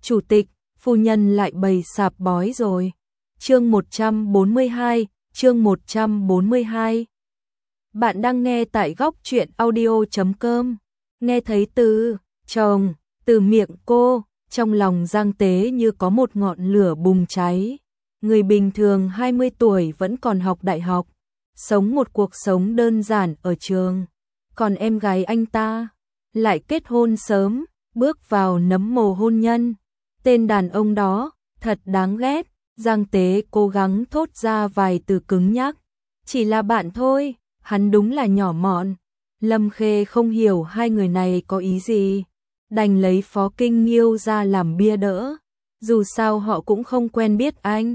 Chủ tịch, phu nhân lại bày sạp bói rồi. Chương 142, chương 142. Bạn đang nghe tại góc truyện audio.com. Nghe thấy từ chồng, từ miệng cô, trong lòng Giang Tế như có một ngọn lửa bùng cháy. Người bình thường 20 tuổi vẫn còn học đại học, sống một cuộc sống đơn giản ở trường. Còn em gái anh ta lại kết hôn sớm, bước vào nấm mồ hôn nhân. Tên đàn ông đó, thật đáng ghét. Giang Tế cố gắng thốt ra vài từ cứng nhắc. Chỉ là bạn thôi, hắn đúng là nhỏ mọn. Lâm Khê không hiểu hai người này có ý gì, đành lấy Phó Kinh Nghiêu ra làm bia đỡ. Dù sao họ cũng không quen biết anh.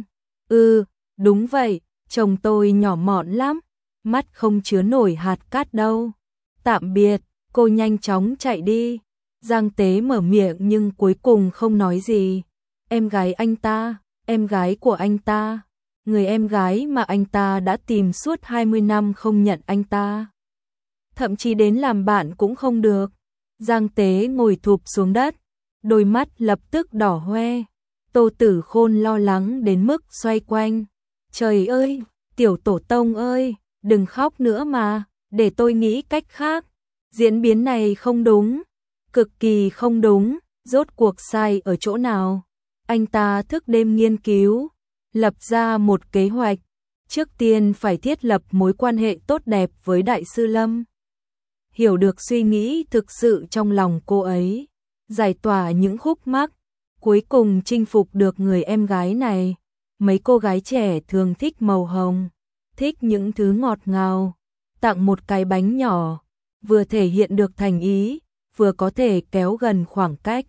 Đúng vậy, chồng tôi nhỏ mọn lắm, mắt không chứa nổi hạt cát đâu. Tạm biệt, cô nhanh chóng chạy đi. Giang Tế mở miệng nhưng cuối cùng không nói gì. Em gái anh ta, em gái của anh ta, người em gái mà anh ta đã tìm suốt 20 năm không nhận anh ta. Thậm chí đến làm bạn cũng không được. Giang Tế ngồi thụp xuống đất, đôi mắt lập tức đỏ hoe. Tô Tử Khôn lo lắng đến mức xoay quanh. Trời ơi, tiểu tổ tông ơi, đừng khóc nữa mà, để tôi nghĩ cách khác. Diễn biến này không đúng, cực kỳ không đúng, rốt cuộc sai ở chỗ nào? Anh ta thức đêm nghiên cứu, lập ra một kế hoạch. Trước tiên phải thiết lập mối quan hệ tốt đẹp với Đại sư Lâm. Hiểu được suy nghĩ thực sự trong lòng cô ấy, giải tỏa những khúc mắc, cuối cùng chinh phục được người em gái này. Mấy cô gái trẻ thường thích màu hồng, thích những thứ ngọt ngào, tặng một cái bánh nhỏ, vừa thể hiện được thành ý, vừa có thể kéo gần khoảng cách.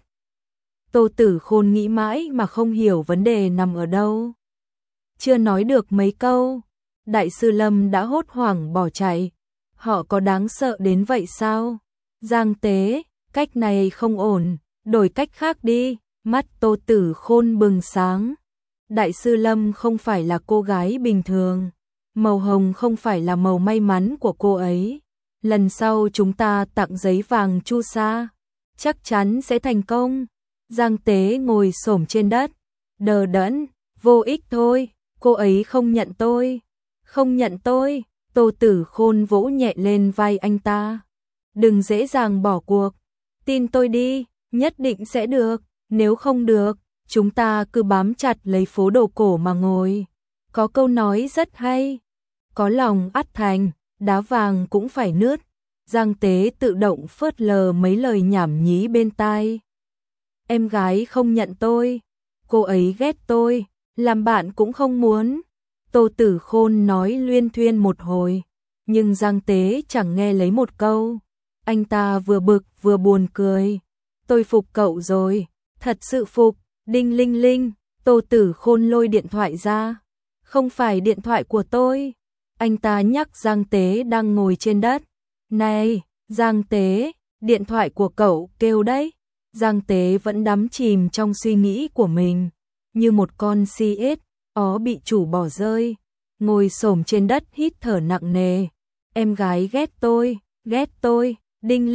Tô Tử Khôn nghĩ mãi mà không hiểu vấn đề nằm ở đâu. Chưa nói được mấy câu, Đại sư Lâm đã hốt hoảng bỏ chạy. Họ có đáng sợ đến vậy sao? Giang Tế, cách này không ổn, đổi cách khác đi. Mắt Tô Tử Khôn bừng sáng. Đại sư Lâm không phải là cô gái bình thường. Màu hồng không phải là màu may mắn của cô ấy. Lần sau chúng ta tặng giấy vàng chu sa, chắc chắn sẽ thành công. Giang Tế ngồi xổm trên đất, đờ đẫn, vô ích thôi, cô ấy không nhận tôi. Không nhận tôi. Tô Tử Khôn vỗ nhẹ lên vai anh ta. Đừng dễ dàng bỏ cuộc, tin tôi đi, nhất định sẽ được, nếu không được, chúng ta cứ bám chặt lấy phố đồ cổ mà ngồi. Có câu nói rất hay, có lòng ắt thành, đá vàng cũng phải nứt. Giang Tế tự động phớt lờ mấy lời nhảm nhí bên tai. Em gái không nhận tôi, cô ấy ghét tôi, làm bạn cũng không muốn. Tô Tử Khôn nói luyên thuyên một hồi, nhưng Giang Tế chẳng nghe lấy một câu. Anh ta vừa bực vừa buồn cười. Tôi phục cậu rồi, thật sự phục. Đinh linh linh, Tô Tử Khôn lôi điện thoại ra. Không phải điện thoại của tôi. Anh ta nhắc Giang Tế đang ngồi trên đất. Này, Giang Tế, điện thoại của cậu kêu đấy. Giang Tế vẫn đắm chìm trong suy nghĩ của mình, như một con si ếch ó bị chủ bỏ rơi, ngồi xổm trên đất hít thở nặng nề. Em gái ghét tôi, đinh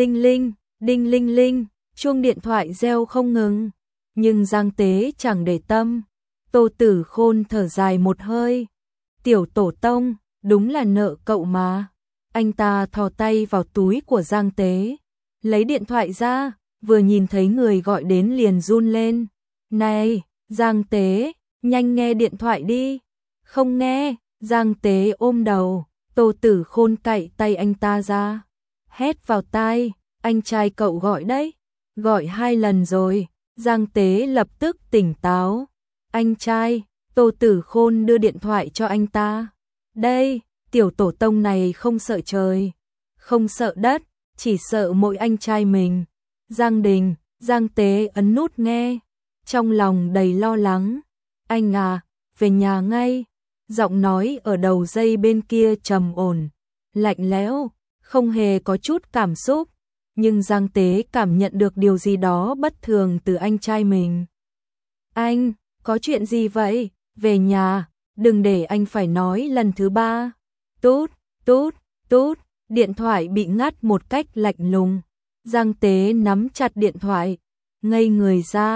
linh linh, chuông điện thoại reo không ngừng. Nhưng Giang Tế chẳng để tâm. Tô Tử Khôn thở dài một hơi. Tiểu tổ tông, đúng là nợ cậu mà. Anh ta thò tay vào túi của Giang Tế, lấy điện thoại ra, vừa nhìn thấy người gọi đến liền run lên. Này, Giang Tế, nhanh nghe điện thoại đi. Không nghe. Giang Tế ôm đầu. Tô Tử Khôn cạy tay anh ta ra, hét vào tai. Anh trai cậu gọi đấy. Gọi 2 lần rồi. Giang Tế lập tức tỉnh táo. Anh trai. Tô Tử Khôn đưa điện thoại cho anh ta. Đây, tiểu tổ tông này không sợ trời, không sợ đất, chỉ sợ mỗi anh trai mình. Giang Đình. Giang Tế ấn nút nghe, trong lòng đầy lo lắng. Anh à, về nhà ngay. Giọng nói ở đầu dây bên kia trầm ổn, lạnh lẽo, không hề có chút cảm xúc. Nhưng Giang Tế cảm nhận được điều gì đó bất thường từ anh trai mình. Anh, có chuyện gì vậy? Về nhà, đừng để anh phải nói lần thứ 3. Tút, tút, tút, điện thoại bị ngắt một cách lạnh lùng. Giang Tế nắm chặt điện thoại, ngây người ra.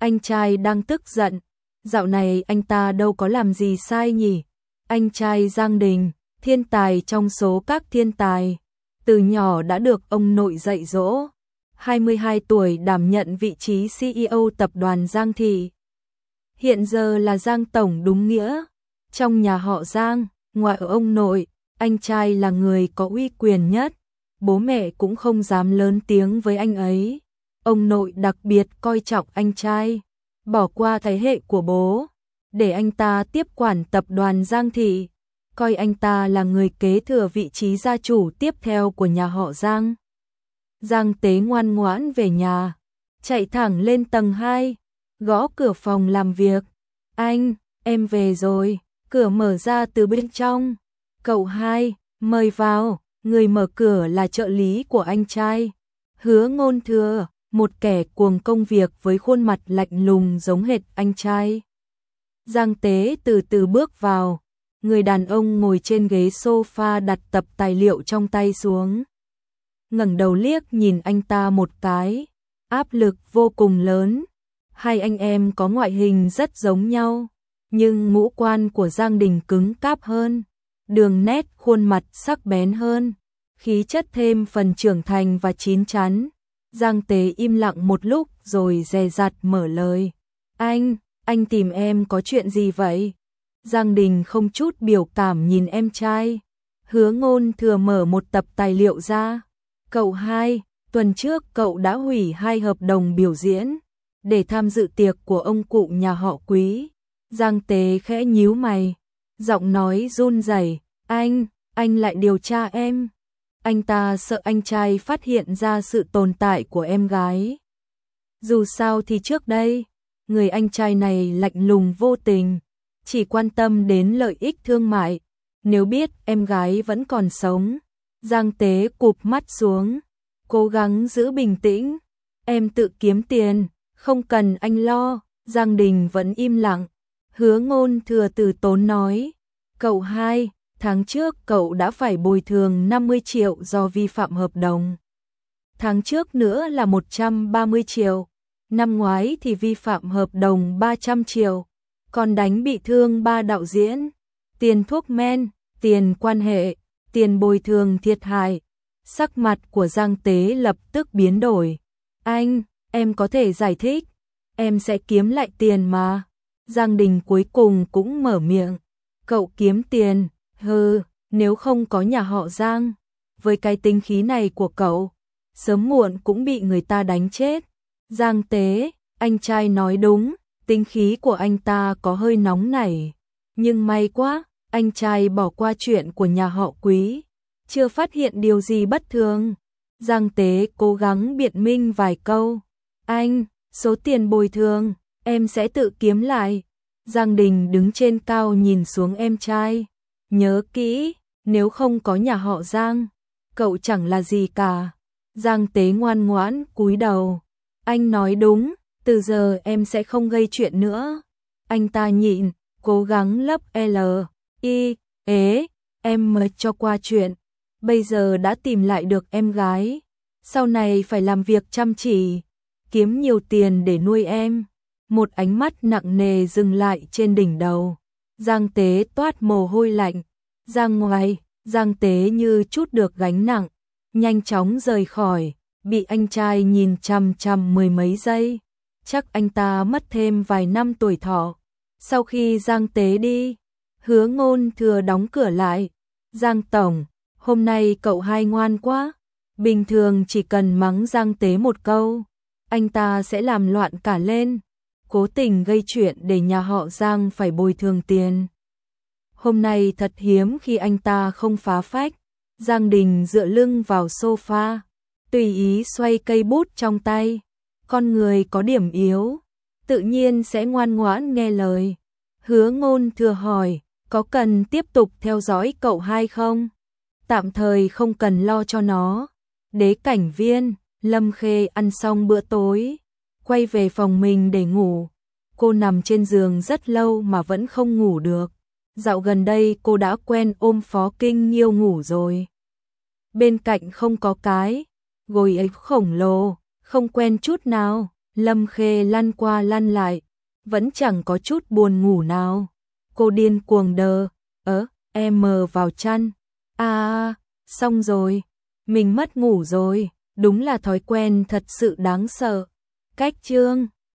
anh trai đang tức giận. Dạo này anh ta đâu có làm gì sai nhỉ? Anh trai Giang Đình, thiên tài trong số các thiên tài, từ nhỏ đã được ông nội dạy dỗ. 22 tuổi đảm nhận vị trí CEO tập đoàn Giang Thị. Hiện giờ là Giang Tổng đúng nghĩa. Trong nhà họ Giang, ngoại ông nội, anh trai là người có uy quyền nhất. Bố mẹ cũng không dám lớn tiếng với anh ấy. Ông nội đặc biệt coi trọng anh trai, bỏ qua thế hệ của bố, để anh ta tiếp quản tập đoàn Giang Thị, coi anh ta là người kế thừa vị trí gia chủ tiếp theo của nhà họ Giang. Giang Tế ngoan ngoãn về nhà, chạy thẳng lên tầng 2, gõ cửa phòng làm việc. Anh, em về rồi, cửa mở ra từ bên trong. Cậu hai, mời vào, người mở cửa là trợ lý của anh trai. Hứa Ngôn Thừa, một kẻ cuồng công việc với khuôn mặt lạnh lùng giống hệt anh trai. Giang Tế từ từ bước vào, người đàn ông ngồi trên ghế sofa đặt tập tài liệu trong tay xuống. Ngẩng đầu liếc nhìn anh ta một cái, áp lực vô cùng lớn. Hai anh em có ngoại hình rất giống nhau, nhưng ngũ quan của Giang Đình cứng cáp hơn, đường nét khuôn mặt sắc bén hơn, khí chất thêm phần trưởng thành và chín chắn. Giang Tế im lặng một lúc rồi dè dặt mở lời. Anh tìm em có chuyện gì vậy? Giang Đình không chút biểu cảm nhìn em trai. Hứa Ngôn Thừa mở một tập tài liệu ra. Cậu hai, tuần trước cậu đã hủy 2 hợp đồng biểu diễn để tham dự tiệc của ông cụ nhà họ Quý. Giang Tế khẽ nhíu mày, giọng nói run rẩy. Anh lại điều tra em. Anh ta sợ anh trai phát hiện ra sự tồn tại của em gái. Dù sao thì trước đây, người anh trai này lạnh lùng vô tình, chỉ quan tâm đến lợi ích thương mại. Nếu biết em gái vẫn còn sống, Giang Tế cụp mắt xuống, cố gắng giữ bình tĩnh. Em tự kiếm tiền, không cần anh lo. Giang Đình vẫn im lặng. Hứa Ngôn Thừa từ tốn nói. Cậu hai, tháng trước cậu đã phải bồi thường 50 triệu do vi phạm hợp đồng. Tháng trước nữa là 130 triệu. Năm ngoái thì vi phạm hợp đồng 300 triệu. Còn đánh bị thương 3 đạo diễn. Tiền thuốc men, tiền quan hệ, tiền bồi thường thiệt hại. Sắc mặt của Giang Tế lập tức biến đổi. Em có thể giải thích. Em sẽ kiếm lại tiền mà. Giang Đình cuối cùng cũng mở miệng. Cậu kiếm tiền, nếu không có nhà họ Giang, với cái tính khí này của cậu, sớm muộn cũng bị người ta đánh chết. Giang Tế, anh trai nói đúng, tính khí của anh ta có hơi nóng nảy. Nhưng may quá, anh trai bỏ qua chuyện của nhà họ Quý, chưa phát hiện điều gì bất thường. Giang Tế cố gắng biện minh vài câu. Số tiền bồi thường, em sẽ tự kiếm lại. Giang Đình đứng trên cao nhìn xuống em trai. Nhớ kỹ, nếu không có nhà họ Giang, cậu chẳng là gì cả. Giang Tế ngoan ngoãn cúi đầu. Anh nói đúng, từ giờ em sẽ không gây chuyện nữa. Anh ta nhịn, cố gắng lấp em mới cho qua chuyện. Bây giờ đã tìm lại được em gái, sau này phải làm việc chăm chỉ, kiếm nhiều tiền để nuôi em. Một ánh mắt nặng nề dừng lại trên đỉnh đầu. Giang Tế toát mồ hôi lạnh. Giang Tế như chút được gánh nặng, nhanh chóng rời khỏi, bị anh trai nhìn chằm chằm 10 mấy giây. Chắc anh ta mất thêm vài năm tuổi thọ. Sau khi Giang Tế đi, Hứa Ngôn Thừa đóng cửa lại. Giang Tổng, hôm nay cậu hai ngoan quá. Bình thường chỉ cần mắng Giang Tế một câu, anh ta sẽ làm loạn cả lên, cố tình gây chuyện để nhà họ Giang phải bồi thường tiền. Hôm nay thật hiếm khi anh ta không phá phách. Giang Đình dựa lưng vào sofa, tùy ý xoay cây bút trong tay. Con người có điểm yếu, tự nhiên sẽ ngoan ngoãn nghe lời. Hứa Ngôn Thừa hỏi, có cần tiếp tục theo dõi cậu hai không? Tạm thời không cần lo cho nó. Đế Cảnh Viên, Lâm Khê ăn xong bữa tối, quay về phòng mình để ngủ. Cô nằm trên giường rất lâu mà vẫn không ngủ được. Dạo gần đây cô đã quen ôm Phó Kinh Nghiêu ngủ rồi. Bên cạnh không có cái gối ấy khổng lồ, không quen chút nào. Lâm Khê lăn qua lăn lại, vẫn chẳng có chút buồn ngủ nào. Cô điên cuồng đờ, em mờ vào chăn. Xong rồi, mình mất ngủ rồi, đúng là thói quen thật sự đáng sợ. Cách chương